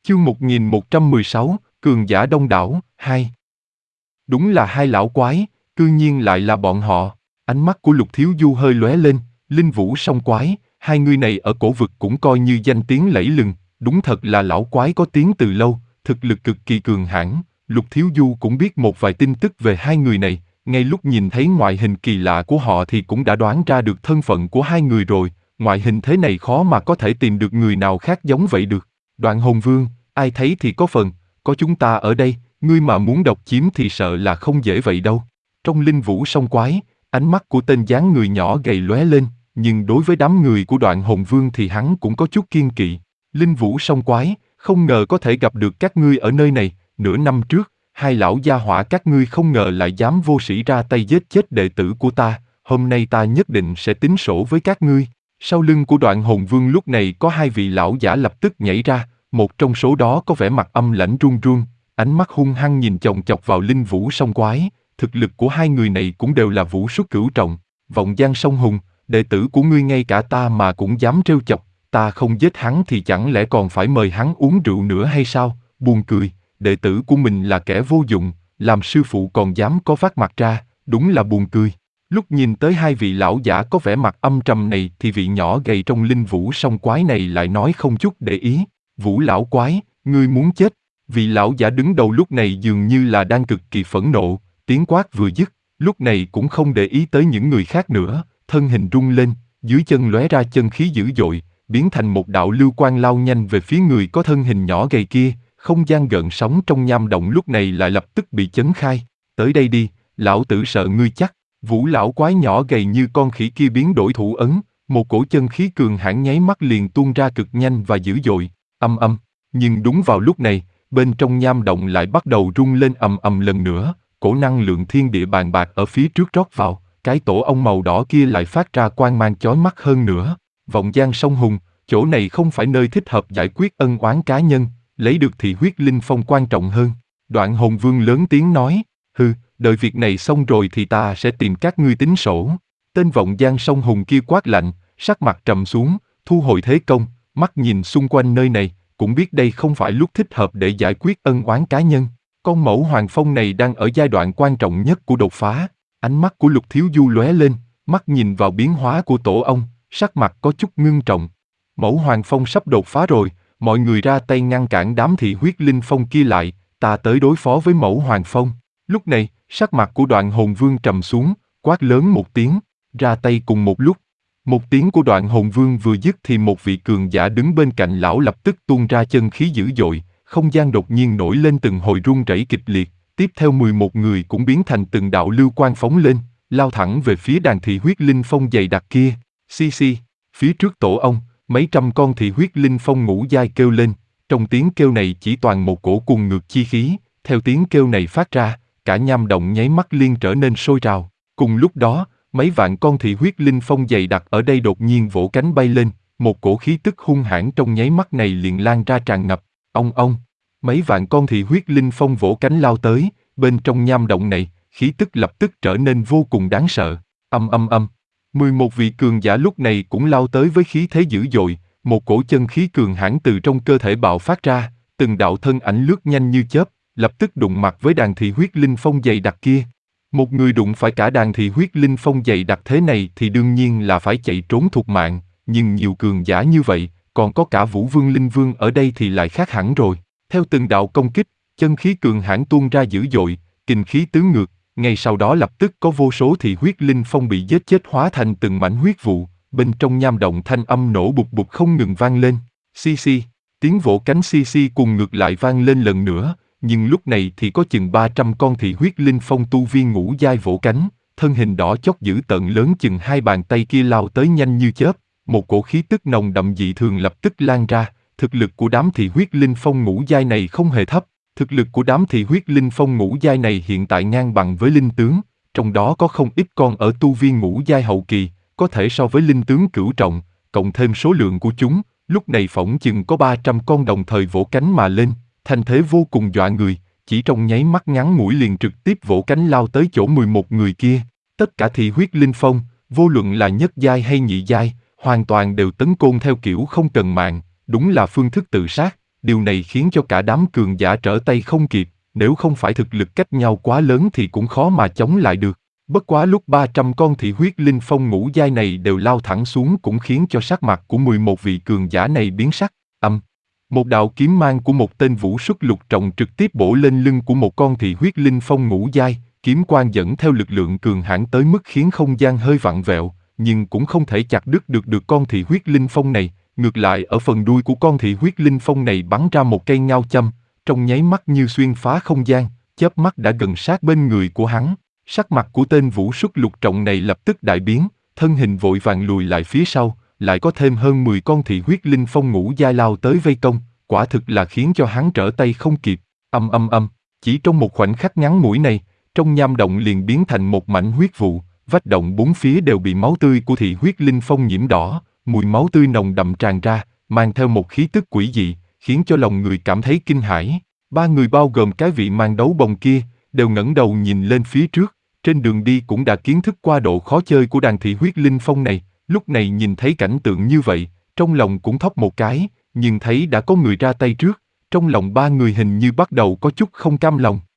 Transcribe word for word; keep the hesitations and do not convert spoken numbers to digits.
Chương một nghìn một trăm mười sáu, Cường giả đông đảo, hai. Đúng là hai lão quái, cư nhiên lại là bọn họ. Ánh mắt của Lục Thiếu Du hơi lóe lên, Linh Vũ Song Quái, hai người này ở cổ vực cũng coi như danh tiếng lẫy lừng, đúng thật là lão quái có tiếng từ lâu, thực lực cực kỳ cường hãn. Lục Thiếu Du cũng biết một vài tin tức về hai người này, ngay lúc nhìn thấy ngoại hình kỳ lạ của họ thì cũng đã đoán ra được thân phận của hai người rồi, ngoại hình thế này khó mà có thể tìm được người nào khác giống vậy được. Đoạn Hồn Vương, ai thấy thì có phần, có chúng ta ở đây, ngươi mà muốn độc chiếm thì sợ là không dễ vậy đâu. Trong Linh Vũ Song Quái, ánh mắt của tên dáng người nhỏ gầy lóe lên, nhưng đối với đám người của Đoạn Hồn Vương thì hắn cũng có chút kiên kỵ. Linh Vũ Song Quái, không ngờ có thể gặp được các ngươi ở nơi này, nửa năm trước, hai lão gia hỏa các ngươi không ngờ lại dám vô sĩ ra tay giết chết đệ tử của ta, hôm nay ta nhất định sẽ tính sổ với các ngươi. Sau lưng của Đoạn Hồn Vương lúc này có hai vị lão giả lập tức nhảy ra, một trong số đó có vẻ mặt âm lãnh run run, ánh mắt hung hăng nhìn chòng chọc vào Linh Vũ Song Quái, thực lực của hai người này cũng đều là vũ xuất cửu trọng. Vọng Giang Song Hùng, đệ tử của ngươi ngay cả ta mà cũng dám trêu chọc, ta không giết hắn thì chẳng lẽ còn phải mời hắn uống rượu nữa hay sao? Buồn cười, đệ tử của mình là kẻ vô dụng, làm sư phụ còn dám có vác mặt ra, đúng là buồn cười. Lúc nhìn tới hai vị lão giả có vẻ mặt âm trầm này thì vị nhỏ gầy trong Linh Vũ Song Quái này lại nói không chút để ý, Vũ lão quái, ngươi muốn chết. Vị lão giả đứng đầu lúc này dường như là đang cực kỳ phẫn nộ, tiếng quát vừa dứt, lúc này cũng không để ý tới những người khác nữa, thân hình rung lên, dưới chân lóe ra chân khí dữ dội, biến thành một đạo lưu quang lao nhanh về phía người có thân hình nhỏ gầy kia, không gian gợn sóng trong nham động lúc này lại lập tức bị chấn khai. Tới đây đi, lão tử sợ ngươi chắc. Vũ lão quái nhỏ gầy như con khỉ kia biến đổi thủ ấn, một cổ chân khí cường hãn nháy mắt liền tuôn ra cực nhanh và dữ dội, âm âm. Nhưng đúng vào lúc này, bên trong nham động lại bắt đầu rung lên ầm ầm lần nữa, cổ năng lượng thiên địa bàn bạc ở phía trước rót vào, cái tổ ong màu đỏ kia lại phát ra quang mang chói mắt hơn nữa. Vọng Giang Song Hùng, chỗ này không phải nơi thích hợp giải quyết ân oán cá nhân, lấy được thì huyết linh phong quan trọng hơn. Đoạn Hồn Vương lớn tiếng nói, hừ, đợi việc này xong rồi thì ta sẽ tìm các ngươi tính sổ. Tên Vọng Giang Song Hùng kia quát lạnh, sắc mặt trầm xuống, thu hồi thế công, mắt nhìn xung quanh nơi này, cũng biết đây không phải lúc thích hợp để giải quyết ân oán cá nhân. Con mẫu Hoàng Phong này đang ở giai đoạn quan trọng nhất của đột phá. Ánh mắt của Lục Thiếu Du lóe lên, mắt nhìn vào biến hóa của tổ ong, sắc mặt có chút ngưng trọng. Mẫu Hoàng Phong sắp đột phá rồi, mọi người ra tay ngăn cản đám thị huyết linh phong kia lại, ta tới đối phó với mẫu Hoàng Phong. Lúc này, sắc mặt của Đoạn Hồn Vương trầm xuống, quát lớn một tiếng, ra tay cùng một lúc. Một tiếng của Đoạn Hồn Vương vừa dứt thì một vị cường giả đứng bên cạnh lão lập tức tuôn ra chân khí dữ dội, không gian đột nhiên nổi lên từng hồi rung rẩy kịch liệt, tiếp theo mười một người cũng biến thành từng đạo lưu quang phóng lên, lao thẳng về phía đàn thị huyết linh phong dày đặc kia. Xi xi, phía trước tổ ong, mấy trăm con thị huyết linh phong ngũ giai kêu lên, trong tiếng kêu này chỉ toàn một cổ cuồng ngược chi khí, theo tiếng kêu này phát ra, cả nham động nháy mắt liên trở nên sôi trào. Cùng lúc đó, mấy vạn con thị huyết linh phong dày đặc ở đây đột nhiên vỗ cánh bay lên, một cổ khí tức hung hãn trong nháy mắt này liền lan ra tràn ngập. Ong ong, mấy vạn con thị huyết linh phong vỗ cánh lao tới, bên trong nham động này, khí tức lập tức trở nên vô cùng đáng sợ. Âm âm âm, mười một vị cường giả lúc này cũng lao tới với khí thế dữ dội, một cổ chân khí cường hãn từ trong cơ thể bạo phát ra, từng đạo thân ảnh lướt nhanh như chớp, lập tức đụng mặt với đàn thị huyết linh phong dày đặc kia. Một người đụng phải cả đàn thị huyết linh phong dày đặc thế này thì đương nhiên là phải chạy trốn thục mạng, nhưng nhiều cường giả như vậy, còn có cả Vũ Vương Linh Vương ở đây thì lại khác hẳn rồi. Theo từng đạo công kích, chân khí cường hãn tuôn ra dữ dội, kình khí tứ ngược, ngay sau đó lập tức có vô số thị huyết linh phong bị giết chết hóa thành từng mảnh huyết vụ, bên trong nham động thanh âm nổ bụt bụt không ngừng vang lên. Xi xi, tiếng vỗ cánh xi xi cùng ngược lại vang lên lần nữa. Nhưng lúc này thì có chừng ba trăm con thị huyết linh phong tu viên ngũ giai vỗ cánh, thân hình đỏ chót dữ tợn lớn chừng hai bàn tay kia lao tới nhanh như chớp, một cổ khí tức nồng đậm dị thường lập tức lan ra. Thực lực của đám thị huyết linh phong ngũ giai này không hề thấp, thực lực của đám thị huyết linh phong ngũ giai này hiện tại ngang bằng với linh tướng, trong đó có không ít con ở tu viên ngũ giai hậu kỳ, có thể so với linh tướng cửu trọng, cộng thêm số lượng của chúng, lúc này phỏng chừng có ba trăm con đồng thời vỗ cánh mà lên. Thành thế vô cùng dọa người, chỉ trong nháy mắt ngắn ngủi liền trực tiếp vỗ cánh lao tới chỗ mười một người kia. Tất cả thị huyết linh phong, vô luận là nhất giai hay nhị giai, hoàn toàn đều tấn công theo kiểu không cần mạng, đúng là phương thức tự sát. điều này khiến cho cả đám cường giả trở tay không kịp, nếu không phải thực lực cách nhau quá lớn thì cũng khó mà chống lại được. Bất quá lúc ba trăm con thị huyết linh phong ngũ giai này đều lao thẳng xuống cũng khiến cho sắc mặt của mười một vị cường giả này biến sắc. Âm. Một đạo kiếm mang của một tên vũ xuất lục trọng trực tiếp bổ lên lưng của một con thị huyết linh phong ngũ giai, kiếm quang dẫn theo lực lượng cường hãn tới mức khiến không gian hơi vặn vẹo, nhưng cũng không thể chặt đứt được được con thị huyết linh phong này. Ngược lại ở phần đuôi của con thị huyết linh phong này bắn ra một cây ngao châm, trong nháy mắt như xuyên phá không gian, chớp mắt đã gần sát bên người của hắn. Sắc mặt của tên vũ xuất lục trọng này lập tức đại biến, thân hình vội vàng lùi lại phía sau, lại có thêm hơn mười con thị huyết linh phong ngũ giai lao tới vây công, quả thực là khiến cho hắn trở tay không kịp. Âm âm âm, chỉ trong một khoảnh khắc ngắn ngủi này, trong nham động liền biến thành một mảnh huyết vụ, vách động bốn phía đều bị máu tươi của thị huyết linh phong nhiễm đỏ, mùi máu tươi nồng đậm tràn ra, mang theo một khí tức quỷ dị, khiến cho lòng người cảm thấy kinh hãi. Ba người bao gồm cái vị mang đấu bồng kia, đều ngẩng đầu nhìn lên phía trước, trên đường đi cũng đã kiến thức qua độ khó chơi của đàn thị huyết linh phong này, lúc này nhìn thấy cảnh tượng như vậy, trong lòng cũng thốc một cái, nhưng thấy đã có người ra tay trước, trong lòng ba người hình như bắt đầu có chút không cam lòng.